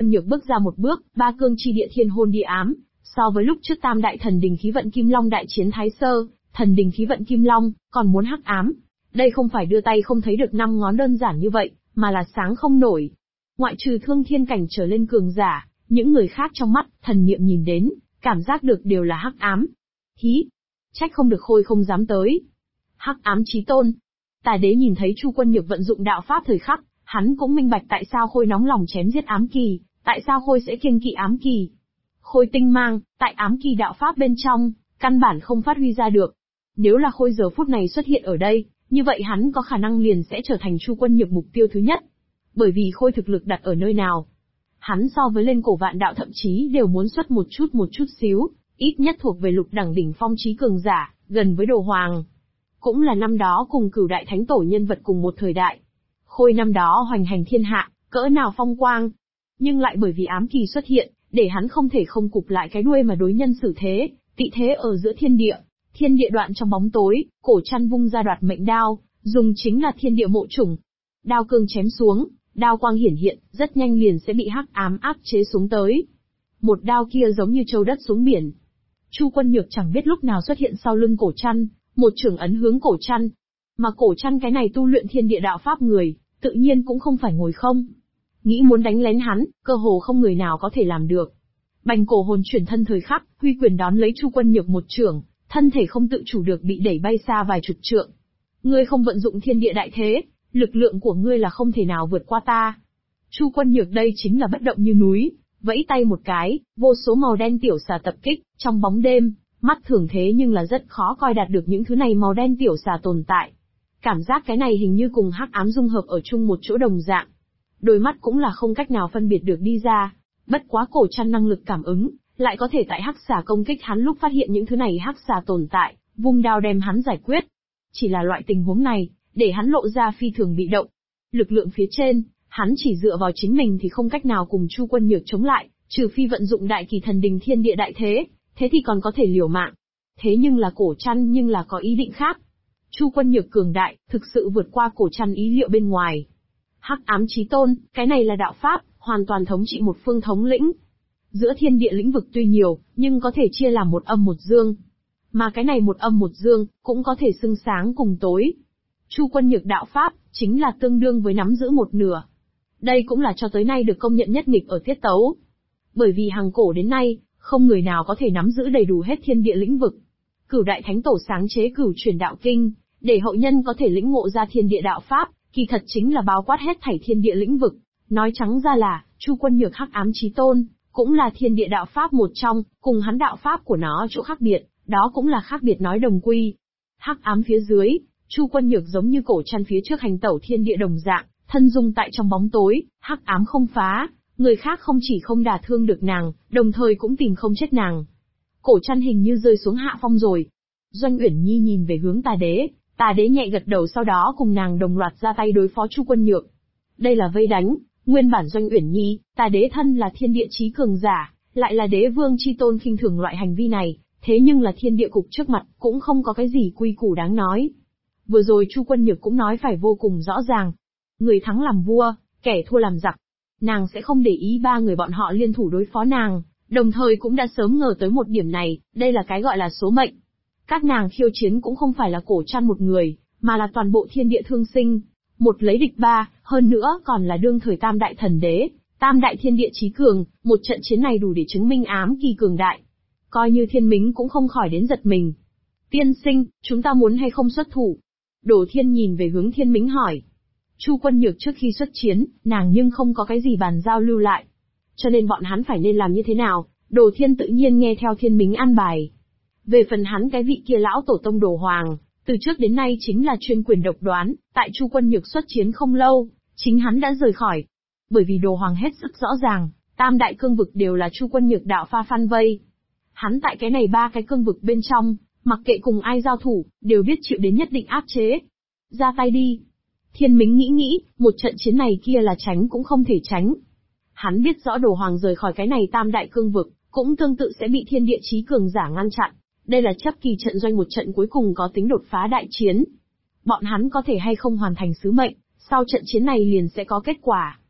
Nhược bước ra một bước, ba cương chi địa thiên hôn địa ám, so với lúc trước tam đại thần đình khí vận Kim Long đại chiến Thái Sơ, thần đình khí vận Kim Long, còn muốn hắc ám. Đây không phải đưa tay không thấy được năm ngón đơn giản như vậy, mà là sáng không nổi. Ngoại trừ thương thiên cảnh trở lên cường giả, những người khác trong mắt, thần niệm nhìn đến, cảm giác được đều là hắc ám. Hí! Trách không được Khôi không dám tới. Hắc ám chí tôn. Tà đế nhìn thấy Chu Quân Nhược vận dụng đạo pháp thời khắc, hắn cũng minh bạch tại sao Khôi nóng lòng chém giết ám kỳ, tại sao Khôi sẽ kiêng kỵ ám kỳ. Khôi tinh mang, tại ám kỳ đạo pháp bên trong, căn bản không phát huy ra được. Nếu là Khôi giờ phút này xuất hiện ở đây, như vậy hắn có khả năng liền sẽ trở thành Chu Quân Nhược mục tiêu thứ nhất. Bởi vì Khôi thực lực đặt ở nơi nào, hắn so với lên cổ vạn đạo thậm chí đều muốn xuất một chút xíu, ít nhất thuộc về lục đẳng đỉnh phong chí cường giả, gần với Đồ Hoàng. Cũng là năm đó cùng Cửu Đại Thánh Tổ nhân vật cùng một thời đại. Khôi năm đó hoành hành thiên hạ, cỡ nào phong quang. Nhưng lại bởi vì ám kỳ xuất hiện, để hắn không thể không cụp lại cái đuôi mà đối nhân xử thế, tị thế ở giữa thiên địa. Thiên địa đoạn trong bóng tối, cổ chăn vung ra đoạt mệnh đao, dùng chính là thiên địa mộ chủng. Đao cương chém xuống, đao quang hiển hiện, rất nhanh liền sẽ bị hắc ám áp chế xuống tới. Một đao kia giống như châu đất xuống biển. Chu Quân Nhược chẳng biết lúc nào xuất hiện sau lưng cổ chăn, một chưởng ấn hướng cổ chăn. Mà cổ chăn cái này tu luyện thiên địa đạo pháp người, tự nhiên cũng không phải ngồi không. Nghĩ muốn đánh lén hắn, cơ hồ không người nào có thể làm được. Bành cổ hồn chuyển thân thời khắc, huy quyền đón lấy Chu Quân Nhược một chưởng, thân thể không tự chủ được bị đẩy bay xa vài chục trượng. Ngươi không vận dụng thiên địa đại thế, lực lượng của ngươi là không thể nào vượt qua ta. Chu Quân Nhược đây chính là bất động như núi, vẫy tay một cái, vô số màu đen tiểu xà tập kích, trong bóng đêm, mắt thường thế nhưng là rất khó coi đạt được những thứ này màu đen tiểu xà tồn tại. Cảm giác cái này hình như cùng hắc ám dung hợp ở chung một chỗ đồng dạng. Đôi mắt cũng là không cách nào phân biệt được đi ra, bất quá cổ chăn năng lực cảm ứng, lại có thể tại hắc xà công kích hắn lúc phát hiện những thứ này hắc xà tồn tại, vung đao đem hắn giải quyết. Chỉ là loại tình huống này, để hắn lộ ra phi thường bị động. Lực lượng phía trên, hắn chỉ dựa vào chính mình thì không cách nào cùng Chu Quân Nhược chống lại, trừ phi vận dụng đại kỳ thần đình thiên địa đại thế, thế thì còn có thể liều mạng. Thế nhưng là cổ chăn nhưng là có ý định khác. Chu Quân Nhược cường đại, thực sự vượt qua cổ chăn ý liệu bên ngoài. Hắc ám chí tôn, cái này là đạo pháp, hoàn toàn thống trị một phương thống lĩnh. Giữa thiên địa lĩnh vực tuy nhiều, nhưng có thể chia làm một âm một dương. Mà cái này một âm một dương, cũng có thể xưng sáng cùng tối. Chu Quân Nhược đạo pháp, chính là tương đương với nắm giữ một nửa. Đây cũng là cho tới nay được công nhận nhất nghịch ở tiết tấu. Bởi vì hàng cổ đến nay, không người nào có thể nắm giữ đầy đủ hết thiên địa lĩnh vực. Cửu Đại Thánh Tổ sáng chế Cửu Truyền Đạo Kinh, để hậu nhân có thể lĩnh ngộ ra thiên địa đạo pháp, kỳ thật chính là bao quát hết thảy thiên địa lĩnh vực. Nói trắng ra là, Chu Quân Nhược hắc ám chí tôn, cũng là thiên địa đạo pháp một trong, cùng hắn đạo pháp của nó chỗ khác biệt, đó cũng là khác biệt nói đồng quy. Hắc ám phía dưới, Chu Quân Nhược giống như cổ chăn phía trước hành tẩu thiên địa đồng dạng, thân dung tại trong bóng tối, hắc ám không phá, người khác không chỉ không đả thương được nàng, đồng thời cũng tìm không chết nàng. Cổ chăn hình như rơi xuống hạ phong rồi. Doanh Uyển Nhi nhìn về hướng Tà đế nhẹ gật đầu, sau đó cùng nàng đồng loạt ra tay đối phó Chu Quân Nhược. Đây là vây đánh, nguyên bản Doanh Uyển Nhi, Tà đế thân là thiên địa chí cường giả, lại là đế vương chi tôn khinh thường loại hành vi này, thế nhưng là thiên địa cục trước mặt, cũng không có cái gì quy củ đáng nói. Vừa rồi Chu Quân Nhược cũng nói phải vô cùng rõ ràng. Người thắng làm vua, kẻ thua làm giặc. Nàng sẽ không để ý ba người bọn họ liên thủ đối phó nàng, đồng thời cũng đã sớm ngờ tới một điểm này, đây là cái gọi là số mệnh. Các nàng khiêu chiến cũng không phải là cổ chăn một người, mà là toàn bộ thiên địa thương sinh. Một lấy địch ba, hơn nữa còn là đương thời tam đại thần đế, tam đại thiên địa chí cường, một trận chiến này đủ để chứng minh ám kỳ cường đại. Coi như Thiên Mính cũng không khỏi đến giật mình. Tiên sinh, chúng ta muốn hay không xuất thủ? Đồ Thiên nhìn về hướng Thiên Mính hỏi. Chu Quân Nhược trước khi xuất chiến, nàng nhưng không có cái gì bàn giao lưu lại. Cho nên bọn hắn phải nên làm như thế nào, Đồ Thiên tự nhiên nghe theo Thiên Mính an bài. Về phần hắn cái vị kia lão tổ tông Đồ Hoàng, từ trước đến nay chính là chuyên quyền độc đoán, tại Chu Quân Nhược xuất chiến không lâu, chính hắn đã rời khỏi. Bởi vì Đồ Hoàng hết sức rõ ràng, tam đại cương vực đều là Chu Quân Nhược đạo pha phan vây. Hắn tại cái này ba cái cương vực bên trong, mặc kệ cùng ai giao thủ, đều biết chịu đến nhất định áp chế. Ra tay đi. Thiên Mính nghĩ, một trận chiến này kia là tránh cũng không thể tránh. Hắn biết rõ Đồ Hoàng rời khỏi cái này tam đại cương vực, cũng tương tự sẽ bị thiên địa chí cường giả ngăn chặn. Đây là chấp kỳ trận doanh, một trận cuối cùng có tính đột phá đại chiến. Bọn hắn có thể hay không hoàn thành sứ mệnh, sau trận chiến này liền sẽ có kết quả.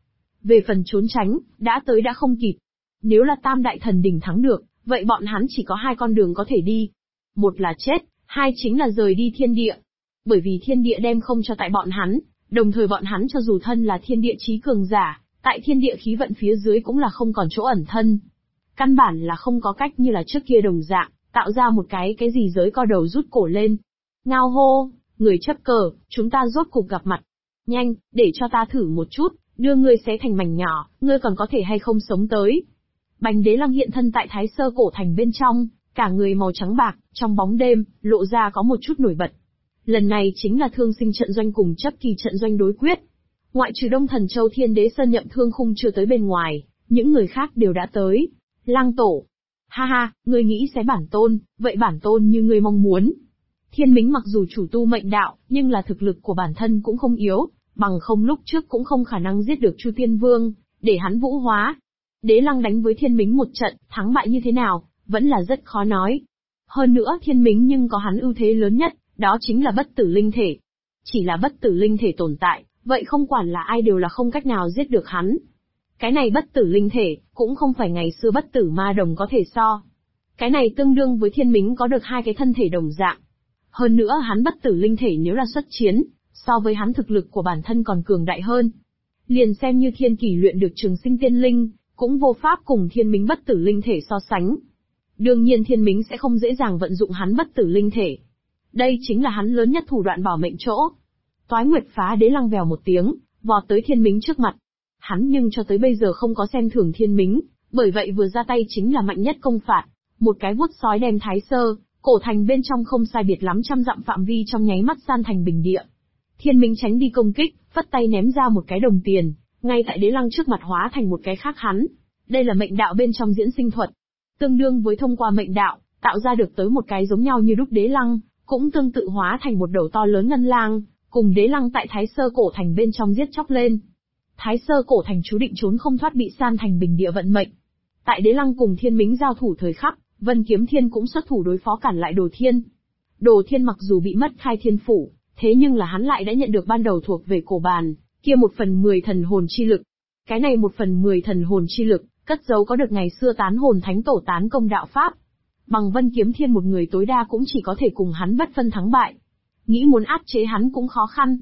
Về phần trốn tránh, đã tới đã không kịp. Nếu là Tam Đại Thần Đình thắng được, vậy bọn hắn chỉ có hai con đường có thể đi. Một là chết, hai chính là rời đi thiên địa. Bởi vì thiên địa đem không cho tại bọn hắn, đồng thời bọn hắn cho dù thân là thiên địa chí cường giả, tại thiên địa khí vận phía dưới cũng là không còn chỗ ẩn thân. Căn bản là không có cách như là trước kia đồng dạng, tạo ra một cái gì giới co đầu rút cổ lên. Ngao hô, người chấp cờ, chúng ta rốt cục gặp mặt. Nhanh, để cho ta thử một chút, đưa ngươi xé thành mảnh nhỏ, ngươi còn có thể hay không sống tới. Bành Đế Lăng hiện thân tại Thái Sơ cổ thành bên trong, cả người màu trắng bạc, trong bóng đêm, lộ ra có một chút nổi bật. Lần này chính là Thương Sinh trận doanh cùng Chấp Kỳ trận doanh đối quyết. Ngoại trừ Đông Thần Châu Thiên Đế Sơn Nhậm Thương Khung chưa tới bên ngoài, những người khác đều đã tới. Lăng Tổ. Ha ha, ngươi nghĩ xé bản tôn, vậy bản tôn như ngươi mong muốn. Thiên Mính mặc dù chủ tu mệnh đạo, nhưng là thực lực của bản thân cũng không yếu, bằng không lúc trước cũng không khả năng giết được Chu Tiên Vương, để hắn vũ hóa. Đế Lăng đánh với Thiên Mính một trận, thắng bại như thế nào, vẫn là rất khó nói. Hơn nữa Thiên Mính nhưng có hắn ưu thế lớn nhất, đó chính là bất tử linh thể. Chỉ là bất tử linh thể tồn tại, vậy không quản là ai đều là không cách nào giết được hắn. Cái này bất tử linh thể, cũng không phải ngày xưa bất tử ma đồng có thể so. Cái này tương đương với Thiên Mính có được hai cái thân thể đồng dạng. Hơn nữa hắn bất tử linh thể nếu là xuất chiến, so với hắn thực lực của bản thân còn cường đại hơn. Liền xem như Thiên Kỳ luyện được Trường Sinh Tiên Linh, cũng vô pháp cùng Thiên Mính bất tử linh thể so sánh. Đương nhiên Thiên Mính sẽ không dễ dàng vận dụng hắn bất tử linh thể. Đây chính là hắn lớn nhất thủ đoạn bảo mệnh chỗ. Toái Nguyệt Phá Đế Lăng vèo một tiếng, vọt tới Thiên Mính trước mặt. Hắn nhưng cho tới bây giờ không có xem thường Thiên Mính, bởi vậy vừa ra tay chính là mạnh nhất công phạt, một cái vuốt sói đem Thái Sơ cổ thành bên trong không sai biệt lắm trăm dặm phạm vi trong nháy mắt san thành bình địa. Thiên Mính tránh đi công kích, phất tay ném ra một cái đồng tiền, ngay tại Đế Lăng trước mặt hóa thành một cái khác hắn. Đây là mệnh đạo bên trong diễn sinh thuật, tương đương với thông qua mệnh đạo tạo ra được tới một cái giống nhau như đúc Đế Lăng, cũng tương tự hóa thành một đầu to lớn ngân lang, cùng Đế Lăng tại Thái Sơ cổ thành bên trong giết chóc lên. Thái Sơ cổ thành chú định trốn không thoát bị san thành bình địa vận mệnh. Tại Đế Lăng cùng Thiên Mính giao thủ thời khắc, Vân Kiếm Thiên cũng xuất thủ đối phó cản lại Đồ Thiên. Đồ Thiên mặc dù bị mất khai thiên phủ, thế nhưng là hắn lại đã nhận được ban đầu thuộc về cổ bàn, kia 1/10 thần hồn chi lực. Cái này 1/10 thần hồn chi lực, cất giấu có được ngày xưa tán hồn thánh tổ tán công đạo pháp. Bằng Vân Kiếm Thiên một người tối đa cũng chỉ có thể cùng hắn bất phân thắng bại. Nghĩ muốn áp chế hắn cũng khó khăn.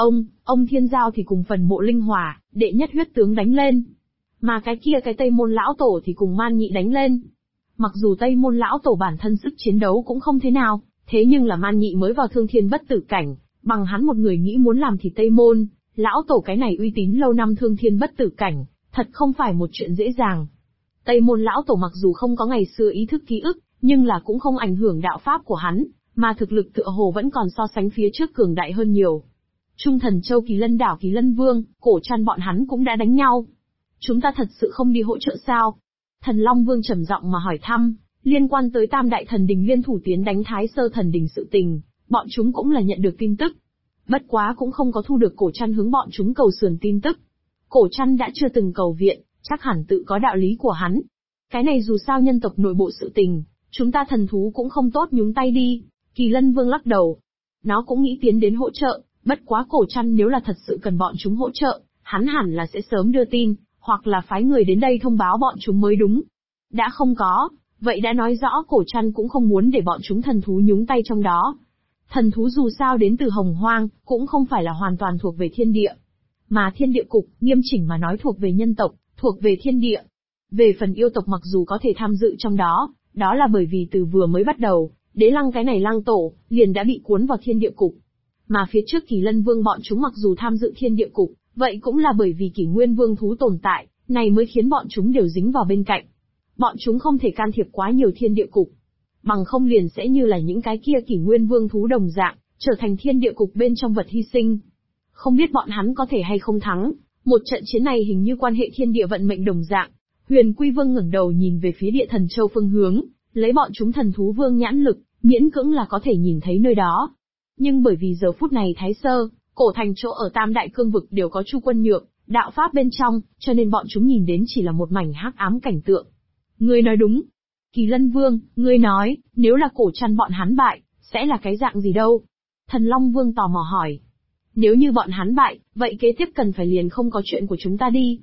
Ông Thiên Giao thì cùng Phần Mộ Linh Hỏa, đệ nhất huyết tướng đánh lên. Mà cái Tây Môn lão tổ thì cùng Man Nhị đánh lên. Mặc dù Tây Môn lão tổ bản thân sức chiến đấu cũng không thế nào, thế nhưng là Man Nhị mới vào thương thiên bất tử cảnh, bằng hắn một người nghĩ muốn làm thì Tây Môn lão tổ cái này uy tín lâu năm thương thiên bất tử cảnh, thật không phải một chuyện dễ dàng. Tây Môn lão tổ mặc dù không có ngày xưa ý thức ký ức, nhưng là cũng không ảnh hưởng đạo pháp của hắn, mà thực lực tựa hồ vẫn còn so sánh phía trước cường đại hơn nhiều. Trung Thần Châu Kỳ Lân đảo Kỳ Lân Vương, Cổ Trăn bọn hắn cũng đã đánh nhau. Chúng ta thật sự không đi hỗ trợ sao? Thần Long Vương trầm giọng mà hỏi thăm, liên quan tới Tam Đại Thần Đình liên thủ tiến đánh Thái Sơ Thần Đình sự tình, bọn chúng cũng là nhận được tin tức. Bất quá cũng không có thu được Cổ Trăn hướng bọn chúng cầu sườn tin tức. Cổ Trăn đã chưa từng cầu viện, chắc hẳn tự có đạo lý của hắn. Cái này dù sao nhân tộc nội bộ sự tình, chúng ta thần thú cũng không tốt nhúng tay đi. Kỳ Lân Vương lắc đầu. Nó cũng nghĩ tiến đến hỗ trợ, bất quá Cổ Trăn nếu là thật sự cần bọn chúng hỗ trợ, hắn hẳn là sẽ sớm đưa tin, hoặc là phái người đến đây thông báo bọn chúng mới đúng. Đã không có, vậy đã nói rõ Cổ Trăn cũng không muốn để bọn chúng thần thú nhúng tay trong đó. Thần thú dù sao đến từ Hồng Hoang, cũng không phải là hoàn toàn thuộc về thiên địa. Mà thiên địa cục, nghiêm chỉnh mà nói thuộc về nhân tộc, thuộc về thiên địa. Về phần yêu tộc mặc dù có thể tham dự trong đó, đó là bởi vì từ vừa mới bắt đầu, Đế Lăng cái này Lăng Tổ, liền đã bị cuốn vào thiên địa cục. Mà phía trước Kỳ Lân Vương bọn chúng mặc dù tham dự thiên địa cục, vậy cũng là bởi vì Kỷ Nguyên Vương thú tồn tại, này mới khiến bọn chúng đều dính vào bên cạnh. Bọn chúng không thể can thiệp quá nhiều thiên địa cục. Bằng không liền sẽ như là những cái kia Kỷ Nguyên Vương thú đồng dạng, trở thành thiên địa cục bên trong vật hy sinh. Không biết bọn hắn có thể hay không thắng, một trận chiến này hình như quan hệ thiên địa vận mệnh đồng dạng. Huyền Quy Vương ngẩng đầu nhìn về phía Địa Thần Châu phương hướng, lấy bọn chúng thần thú vương nhãn lực, miễn cưỡng là có thể nhìn thấy nơi đó. Nhưng bởi vì giờ phút này Thái Sơ, cổ thành chỗ ở Tam Đại Cương vực đều có Chu Quân Nhượng, đạo pháp bên trong, cho nên bọn chúng nhìn đến chỉ là một mảnh hắc ám cảnh tượng. Ngươi nói đúng. Kỳ Lân Vương, ngươi nói, nếu là Cổ Trăn bọn hắn bại, sẽ là cái dạng gì đâu? Thần Long Vương tò mò hỏi. Nếu như bọn hắn bại, vậy kế tiếp cần phải liền không có chuyện của chúng ta đi.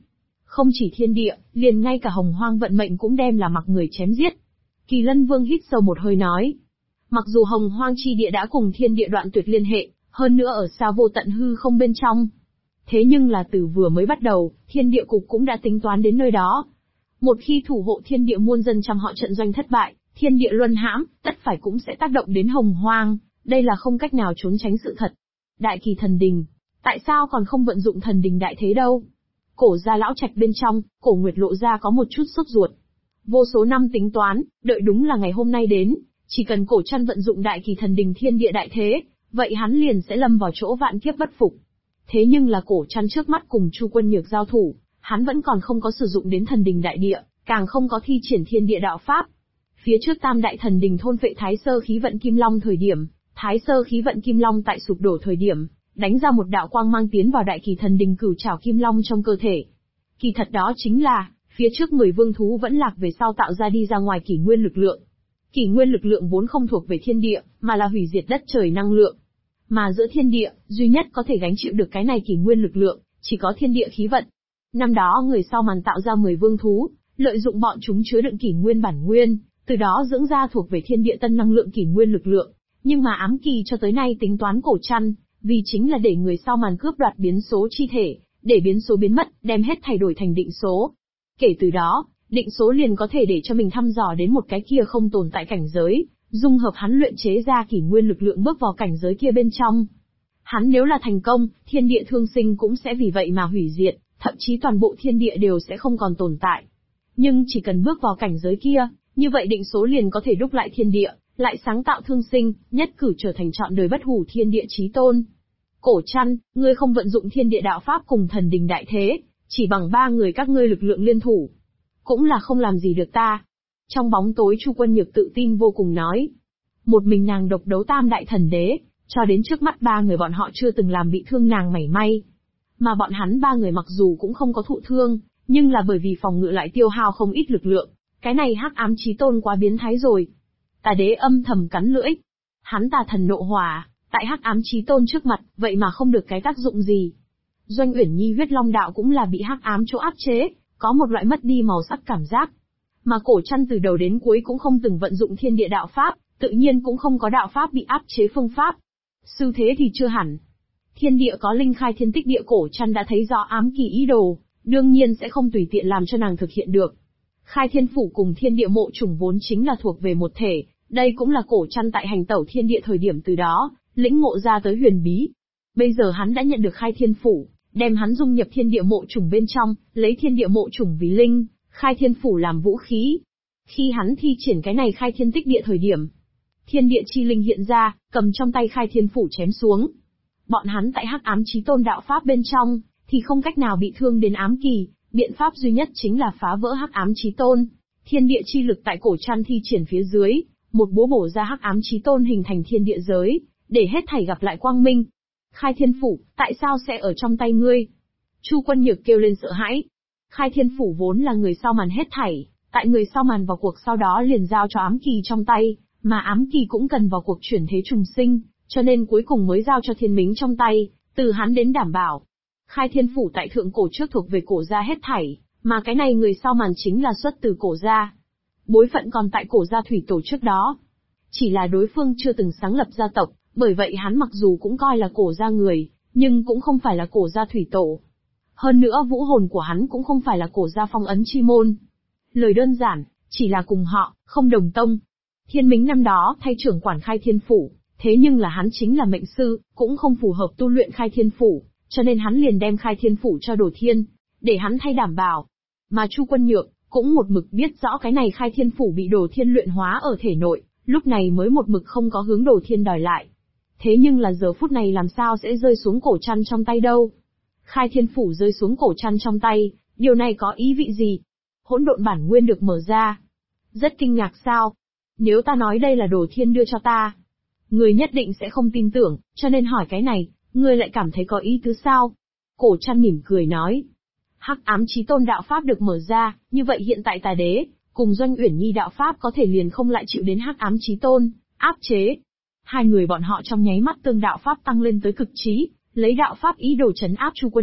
Không chỉ thiên địa, liền ngay cả hồng hoang vận mệnh cũng đem là mặc người chém giết. Kỳ Lân Vương hít sâu một hơi nói. Mặc dù hồng hoang chi địa đã cùng thiên địa đoạn tuyệt liên hệ, hơn nữa ở xa vô tận hư không bên trong. Thế nhưng là từ vừa mới bắt đầu, thiên địa cục cũng đã tính toán đến nơi đó. Một khi thủ hộ thiên địa muôn dân trăm họ trận doanh thất bại, thiên địa luân hãm, tất phải cũng sẽ tác động đến hồng hoang, đây là không cách nào trốn tránh sự thật. Đại kỳ thần đình, tại sao còn không vận dụng thần đình đại thế đâu? Cổ gia lão trạch bên trong, Cổ Nguyệt lộ ra có một chút sốt ruột. Vô số năm tính toán, đợi đúng là ngày hôm nay đến, chỉ cần Cổ Trăn vận dụng đại kỳ thần đình thiên địa đại thế, vậy hắn liền sẽ lâm vào chỗ vạn kiếp bất phục. Thế nhưng là Cổ Trăn trước mắt cùng Chu Quân Nhược giao thủ, hắn vẫn còn không có sử dụng đến thần đình đại địa, càng không có thi triển thiên địa đạo pháp. Phía trước Tam đại thần đình thôn phệ Thái Sơ khí vận Kim Long thời điểm, Thái Sơ khí vận Kim Long tại sụp đổ thời điểm, đánh ra một đạo quang mang tiến vào đại kỳ thần đình cửu trảo Kim Long trong cơ thể. Kỳ thật đó chính là, phía trước 10 vương thú vẫn lạc về sau tạo ra đi ra ngoài kỷ nguyên lực lượng. Kỷ nguyên lực lượng vốn không thuộc về thiên địa, mà là hủy diệt đất trời năng lượng. Mà giữa thiên địa, duy nhất có thể gánh chịu được cái này kỷ nguyên lực lượng, chỉ có thiên địa khí vận. Năm đó người sau màn tạo ra 10 vương thú, lợi dụng bọn chúng chứa đựng kỷ nguyên bản nguyên, từ đó dưỡng ra thuộc về thiên địa tân năng lượng kỷ nguyên lực lượng. Nhưng mà ám kỳ cho tới nay tính toán Cổ Trăn, vì chính là để người sau màn cướp đoạt biến số chi thể, để biến số biến mất, đem hết thay đổi thành định số. Kể từ đó, định số liền có thể để cho mình thăm dò đến một cái kia không tồn tại cảnh giới, dung hợp hắn luyện chế ra kỷ nguyên lực lượng bước vào cảnh giới kia bên trong. Hắn nếu là thành công, thiên địa thương sinh cũng sẽ vì vậy mà hủy diệt, thậm chí toàn bộ thiên địa đều sẽ không còn tồn tại. Nhưng chỉ cần bước vào cảnh giới kia, như vậy định số liền có thể đúc lại thiên địa, lại sáng tạo thương sinh, nhất cử trở thành trọn đời bất hủ thiên địa chí tôn. Cổ Trăn, ngươi không vận dụng thiên địa đạo pháp cùng thần đình đại thế, chỉ bằng 3 người các ngươi lực lượng liên thủ, cũng là không làm gì được ta. Trong bóng tối Chu Quân Nhược tự tin vô cùng nói. Một mình nàng độc đấu Tam đại thần đế, cho đến trước mắt 3 người bọn họ chưa từng làm bị thương nàng mảy may. Mà bọn hắn 3 người mặc dù cũng không có thụ thương, nhưng là bởi vì phòng ngự lại tiêu hao không ít lực lượng. Cái này Hắc Ám Chí Tôn quá biến thái rồi. Tà đế âm thầm cắn lưỡi. Hắn tà thần nộ hỏa, tại Hắc Ám Chí Tôn trước mặt, vậy mà không được cái tác dụng gì. Doanh Uyển Nhi huyết long đạo cũng là bị hắc ám chỗ áp chế, có một loại mất đi màu sắc cảm giác. Mà Cổ Trăn từ đầu đến cuối cũng không từng vận dụng thiên địa đạo pháp, tự nhiên cũng không có đạo pháp bị áp chế phương pháp. Sư thế thì chưa hẳn. Thiên địa có linh khai thiên tích địa, Cổ Trăn đã thấy rõ ám kỳ ý đồ, đương nhiên sẽ không tùy tiện làm cho nàng thực hiện được. Khai thiên phủ cùng thiên địa mộ chủng vốn chính là thuộc về một thể, đây cũng là Cổ Trăn tại hành tẩu thiên địa thời điểm từ đó, lĩnh ngộ ra tới huyền bí. Bây giờ hắn đã nhận được khai thiên phủ, đem hắn dung nhập thiên địa mộ chủng bên trong, lấy thiên địa mộ chủng vì linh, khai thiên phủ làm vũ khí. Khi hắn thi triển cái này khai thiên tích địa thời điểm, thiên địa chi linh hiện ra, cầm trong tay khai thiên phủ chém xuống. Bọn hắn tại Hắc Ám Chí Tôn đạo pháp bên trong, thì không cách nào bị thương đến ám kỳ, biện pháp duy nhất chính là phá vỡ Hắc Ám Chí Tôn. Thiên địa chi lực tại Cổ Trăn thi triển phía dưới, một búa bổ ra Hắc Ám Chí Tôn hình thành thiên địa giới, để hết thảy gặp lại quang minh. Khai thiên phủ, tại sao sẽ ở trong tay ngươi? Chu Quân Nhược kêu lên sợ hãi. Khai thiên phủ vốn là người sau màn hết thảy, tại người sau màn vào cuộc sau đó liền giao cho ám kỳ trong tay, mà ám kỳ cũng cần vào cuộc chuyển thế trùng sinh, cho nên cuối cùng mới giao cho thiên mính trong tay, từ hắn đến đảm bảo. Khai thiên phủ tại thượng cổ trước thuộc về Cổ gia hết thảy, mà cái này người sau màn chính là xuất từ Cổ gia. Bối phận còn tại Cổ gia thủy tổ trước đó. Chỉ là đối phương chưa từng sáng lập gia tộc, bởi vậy hắn mặc dù cũng coi là Cổ gia người, nhưng cũng không phải là Cổ gia thủy tổ. Hơn nữa vũ hồn của hắn cũng không phải là Cổ gia phong ấn chi môn. Lời đơn giản, chỉ là cùng họ, không đồng tông. Thiên mính năm đó thay trưởng quản khai thiên phủ, thế nhưng là hắn chính là mệnh sư, cũng không phù hợp tu luyện khai thiên phủ, cho nên hắn liền đem khai thiên phủ cho Đồ Thiên, để hắn thay đảm bảo. Mà Chu Quân Nhược, cũng một mực biết rõ cái này khai thiên phủ bị Đồ Thiên luyện hóa ở thể nội, lúc này mới một mực không có hướng Đồ Thiên đòi lại. Thế nhưng là giờ phút này làm sao sẽ rơi xuống Cổ Trăn trong tay đâu? Khai thiên phủ rơi xuống Cổ Trăn trong tay, điều này có ý vị gì? Hỗn độn bản nguyên được mở ra. Rất kinh ngạc sao? Nếu ta nói đây là Đồ Thiên đưa cho ta, người nhất định sẽ không tin tưởng, cho nên hỏi cái này, ngươi lại cảm thấy có ý tứ sao? Cổ Trăn mỉm cười nói. Hắc Ám Chí Tôn đạo pháp được mở ra, như vậy hiện tại Tà Đế, cùng Doanh Uyển Nhi đạo pháp có thể liền không lại chịu đến Hắc Ám Chí Tôn áp chế. Hai người bọn họ trong nháy mắt tương đạo pháp tăng lên tới cực trí, lấy đạo pháp ý đồ trấn áp Chu Quân Nhược,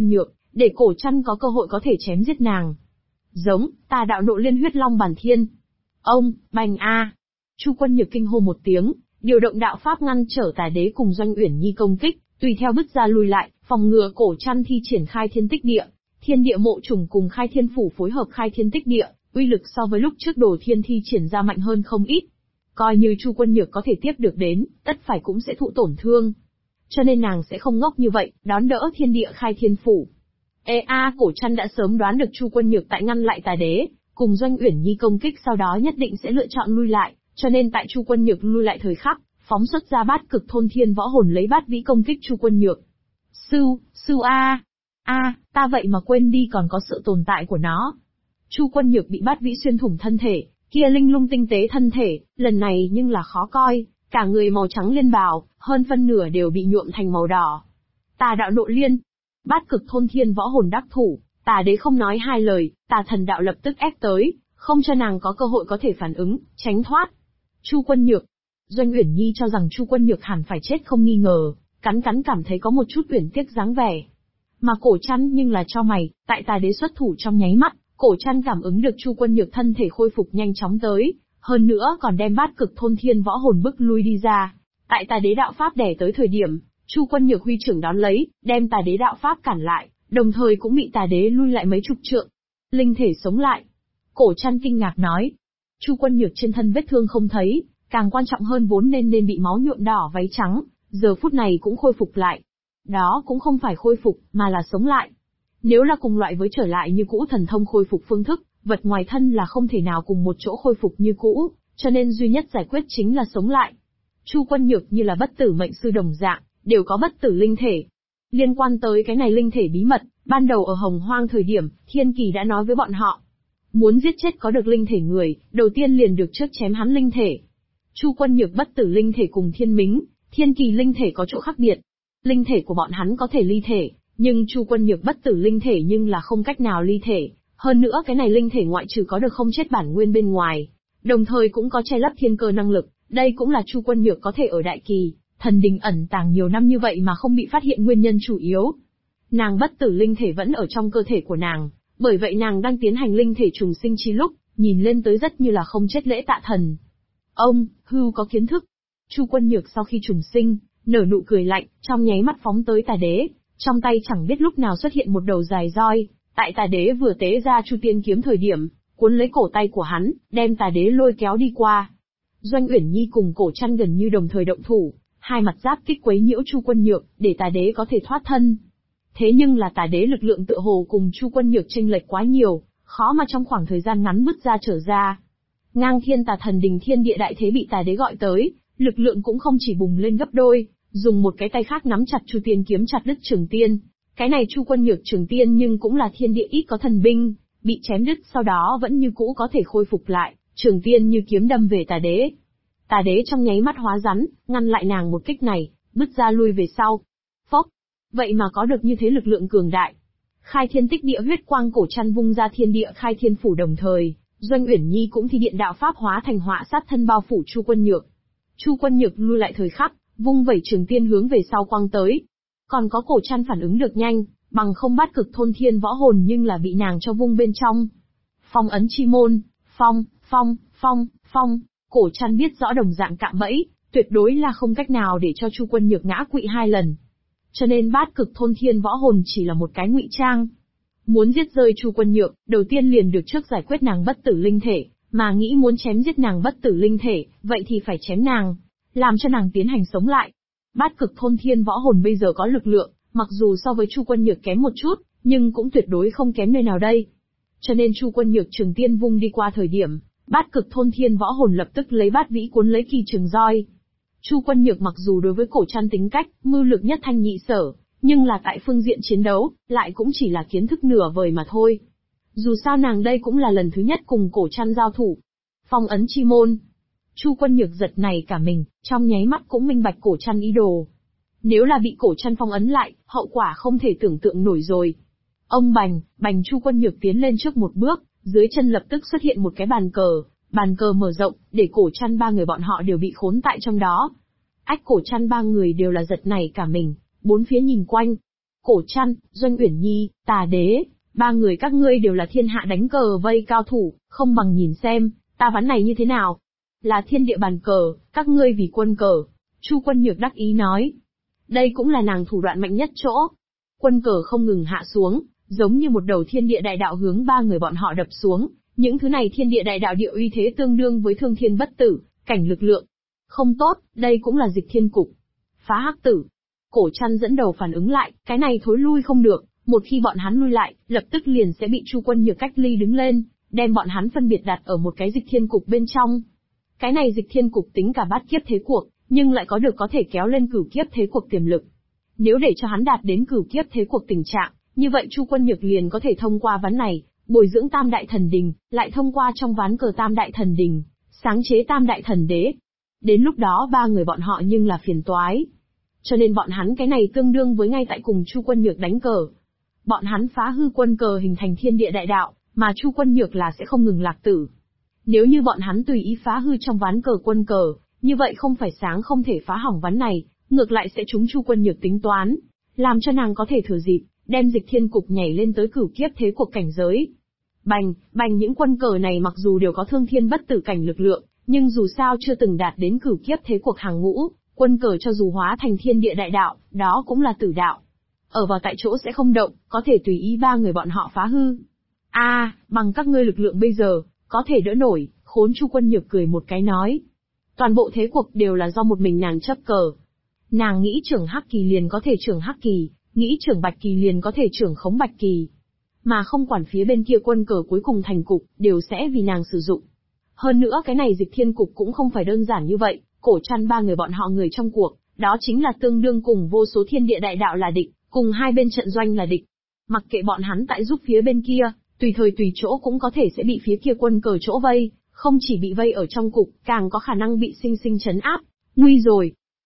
để Cổ Trăn có cơ hội có thể chém giết nàng. Giống, Tà đạo nộ liên huyết long bản thiên. Ông, bành a. Chu Quân Nhược kinh hô một tiếng, điều động đạo pháp ngăn trở Tà đế cùng Doanh Uyển Nhi công kích, tùy theo bứt ra lùi lại, phòng ngừa Cổ Trăn thi triển khai thiên tích địa. Thiên địa mộ trùng cùng khai thiên phủ phối hợp khai thiên tích địa, uy lực so với lúc trước Đồ Thiên thi triển ra mạnh hơn không ít. Coi như Chu Quân Nhược có thể tiếp được đến, tất phải cũng sẽ thụ tổn thương. Cho nên nàng sẽ không ngốc như vậy, đón đỡ thiên địa khai thiên phủ. Cổ Trăn đã sớm đoán được Chu Quân Nhược tại ngăn lại Tà đế, cùng Doanh Uyển Nhi công kích sau đó nhất định sẽ lựa chọn lui lại, cho nên tại Chu Quân Nhược lui lại thời khắc, phóng xuất ra bát cực thôn thiên võ hồn lấy bát vĩ công kích Chu Quân Nhược. Sư a. Ta vậy mà quên đi còn có sự tồn tại của nó. Chu Quân Nhược bị bát vĩ xuyên thủng thân thể, kia linh lung tinh tế thân thể, lần này nhưng là khó coi, cả người màu trắng liên bào, hơn phân nửa đều bị nhuộm thành màu đỏ. Tà đạo nộ liên, bát cực thôn thiên võ hồn đắc thủ, Tà đế không nói hai lời, Tà thần đạo lập tức ép tới, không cho nàng có cơ hội có thể phản ứng, tránh thoát. Chu Quân Nhược, Doanh Uyển Nhi cho rằng Chu Quân Nhược hẳn phải chết không nghi ngờ, cắn cảm thấy có một chút uyển tiếc dáng vẻ. Mà Cổ Trăn nhưng là cho mày, tại Tà đế xuất thủ trong nháy mắt, Cổ Trăn cảm ứng được Chu Quân Nhược thân thể khôi phục nhanh chóng tới, hơn nữa còn đem bát cực thôn thiên võ hồn bức lui đi ra. Tại Tà đế đạo pháp đè tới thời điểm, Chu Quân Nhược huy trưởng đón lấy, đem Tà đế đạo pháp cản lại, đồng thời cũng bị Tà đế lui lại mấy chục trượng. Linh thể sống lại. Cổ Trăn kinh ngạc nói. Chu Quân Nhược trên thân vết thương không thấy, càng quan trọng hơn vốn nên bị máu nhuộm đỏ váy trắng, giờ phút này cũng khôi phục lại. Đó cũng không phải khôi phục, mà là sống lại. Nếu là cùng loại với trở lại như cũ thần thông khôi phục phương thức, vật ngoài thân là không thể nào cùng một chỗ khôi phục như cũ, cho nên duy nhất giải quyết chính là sống lại. Chu Quân Nhược như là bất tử mệnh sư đồng dạng, đều có bất tử linh thể. Liên quan tới cái này linh thể bí mật, ban đầu ở Hồng Hoang thời điểm, Thiên Kỳ đã nói với bọn họ. Muốn giết chết có được linh thể người, đầu tiên liền được trước chém hắn linh thể. Chu Quân Nhược bất tử linh thể cùng Thiên Mính, Thiên Kỳ linh thể có chỗ khác biệt. Linh thể của bọn hắn có thể ly thể, nhưng Chu Quân Nhược bất tử linh thể nhưng là không cách nào ly thể. Hơn nữa cái này linh thể ngoại trừ có được không chết bản nguyên bên ngoài, đồng thời cũng có che lấp thiên cơ năng lực, đây cũng là Chu Quân Nhược có thể ở Đại Kỳ, thần đình ẩn tàng nhiều năm như vậy mà không bị phát hiện nguyên nhân chủ yếu. Nàng bất tử linh thể vẫn ở trong cơ thể của nàng, bởi vậy nàng đang tiến hành linh thể trùng sinh chi lúc, nhìn lên tới rất như là không chết lễ tạ thần. Ông, hưu có kiến thức. Chu Quân Nhược sau khi trùng sinh, nở nụ cười lạnh, trong nháy mắt phóng tới Tà đế, trong tay chẳng biết lúc nào xuất hiện một đầu dài roi, tại Tà đế vừa tế ra Chu Tiên kiếm thời điểm, cuốn lấy cổ tay của hắn, đem Tà đế lôi kéo đi qua. Doanh Uyển Nhi cùng Cổ Trăn gần như đồng thời động thủ, hai mặt giáp kích quấy nhiễu Chu Quân Nhược, để Tà đế có thể thoát thân. Thế nhưng là Tà đế lực lượng tựa hồ cùng Chu Quân Nhược chênh lệch quá nhiều, khó mà trong khoảng thời gian ngắn bứt ra trở ra. Ngang Thiên Tà thần đình thiên địa đại thế bị Tà đế gọi tới, lực lượng cũng không chỉ bùng lên gấp đôi, dùng một cái tay khác nắm chặt Chu Tiên kiếm chặt đứt Trường Tiên. Cái này Chu Quân Nhược Trường Tiên nhưng cũng là thiên địa ít có thần binh, bị chém đứt sau đó vẫn như cũ có thể khôi phục lại, Trường Tiên như kiếm đâm về Tà đế. Tà đế trong nháy mắt hóa rắn, ngăn lại nàng một kích này, bứt ra lui về sau. Phốc! Vậy mà có được như thế lực lượng cường đại. Khai thiên tích địa huyết quang Cổ Trăn vung ra thiên địa khai thiên phủ đồng thời, Doanh Uyển Nhi cũng thi điện đạo pháp hóa thành họa sát thân bao phủ Chu Quân Nhược. Chu Quân Nhược lui lại thời khắc, vung vẩy Trường Tiên hướng về sau quang tới. Còn có Cổ Trăn phản ứng được nhanh, bằng không bát cực thôn thiên võ hồn nhưng là bị nàng cho vung bên trong. Phong ấn chi môn, phong. Cổ Trăn biết rõ đồng dạng cạm bẫy, tuyệt đối là không cách nào để cho Chu Quân Nhược ngã quỵ hai lần. Cho nên bát cực thôn thiên võ hồn chỉ là một cái ngụy trang. Muốn giết rơi Chu Quân Nhược, đầu tiên liền được trước giải quyết nàng bất tử linh thể, mà nghĩ muốn chém giết nàng bất tử linh thể, vậy thì phải chém nàng, làm cho nàng tiến hành sống lại. Bát cực thôn thiên võ hồn bây giờ có lực lượng, mặc dù so với Chu Quân Nhược kém một chút, nhưng cũng tuyệt đối không kém nơi nào đây. Cho nên Chu Quân Nhược Trường Tiên vung đi qua thời điểm, bát cực thôn thiên võ hồn lập tức lấy bát vĩ cuốn lấy kỳ trường roi. Chu Quân Nhược mặc dù đối với Cổ Trăn tính cách, mưu lược nhất thanh nhị sở, nhưng là tại phương diện chiến đấu, lại cũng chỉ là kiến thức nửa vời mà thôi. Dù sao nàng đây cũng là lần thứ nhất cùng Cổ Trăn giao thủ. Phong ấn chi môn. Chu Quân Nhược giật này cả mình, trong nháy mắt cũng minh bạch Cổ Trăn ý đồ. Nếu là bị Cổ Trăn phong ấn lại, hậu quả không thể tưởng tượng nổi rồi. Ông bành Chu Quân Nhược tiến lên trước một bước, dưới chân lập tức xuất hiện một cái bàn cờ mở rộng, để Cổ Trăn ba người bọn họ đều bị khốn tại trong đó. Cổ Trăn ba người đều là giật này cả mình, bốn phía nhìn quanh. Cổ Trăn, Doanh Uyển Nhi, Tà Đế, ba người các ngươi đều là thiên hạ đánh cờ vây cao thủ, không bằng nhìn xem, ta ván này như thế nào. Là thiên địa bàn cờ, các ngươi vì quân cờ. Chu Quân Nhược đắc ý nói. Đây cũng là nàng thủ đoạn mạnh nhất chỗ. Quân cờ không ngừng hạ xuống, giống như một đầu thiên địa đại đạo hướng ba người bọn họ đập xuống. Những thứ này thiên địa đại đạo địa uy thế tương đương với thương thiên bất tử, cảnh lực lượng. Không tốt, đây cũng là dịch thiên cục. Phá hắc tử. Cổ Trăn dẫn đầu phản ứng lại, cái này thối lui không được, một khi bọn hắn lui lại, lập tức liền sẽ bị Chu Quân Nhược cách ly đứng lên, đem bọn hắn phân biệt đặt ở một cái dịch thiên cục bên trong. Cái này dịch thiên cục tính cả bát kiếp thế cuộc, nhưng lại có thể kéo lên cửu kiếp thế cuộc tiềm lực. Nếu để cho hắn đạt đến cửu kiếp thế cuộc tình trạng, như vậy Chu Quân Nhược liền có thể thông qua ván này, bồi dưỡng tam đại thần đình, lại thông qua trong ván cờ tam đại thần đình, sáng chế tam đại thần đế. Đến lúc đó ba người bọn họ nhưng là phiền toái. Cho nên bọn hắn cái này tương đương với ngay tại cùng Chu Quân Nhược đánh cờ. Bọn hắn phá hư quân cờ hình thành thiên địa đại đạo, mà Chu Quân Nhược là sẽ không ngừng lạc tử. Nếu như bọn hắn tùy ý phá hư trong ván cờ quân cờ, như vậy không phải sáng không thể phá hỏng ván này, ngược lại sẽ trúng Chu Quân Nhược tính toán, làm cho nàng có thể thừa dịp, đem dịch thiên cục nhảy lên tới cửu kiếp thế cuộc cảnh giới. Bành, bành những quân cờ này mặc dù đều có thương thiên bất tử cảnh lực lượng, nhưng dù sao chưa từng đạt đến cửu kiếp thế cuộc hàng ngũ, quân cờ cho dù hóa thành thiên địa đại đạo, đó cũng là tử đạo. Ở vào tại chỗ sẽ không động, có thể tùy ý ba người bọn họ phá hư. Bằng các ngươi lực lượng bây giờ, có thể đỡ nổi, khốn. Chu Quân Nhược cười một cái nói. Toàn bộ thế cuộc đều là do một mình nàng chấp cờ. Nàng nghĩ trưởng hắc kỳ liền có thể trưởng hắc kỳ, nghĩ trưởng bạch kỳ liền có thể trưởng khống bạch kỳ. Mà không quản phía bên kia quân cờ cuối cùng thành cục, đều sẽ vì nàng sử dụng. Hơn nữa cái này dịch thiên cục cũng không phải đơn giản như vậy, Cổ Trăn ba người bọn họ người trong cuộc, đó chính là tương đương cùng vô số thiên địa đại đạo là địch, cùng hai bên trận doanh là địch. Mặc kệ bọn hắn tại giúp phía bên kia, tùy thời tùy chỗ cũng có thể sẽ bị phía kia quân cờ chỗ vây, không chỉ bị vây ở trong cục, càng có khả năng bị sinh sinh trấn áp. Nguy rồi,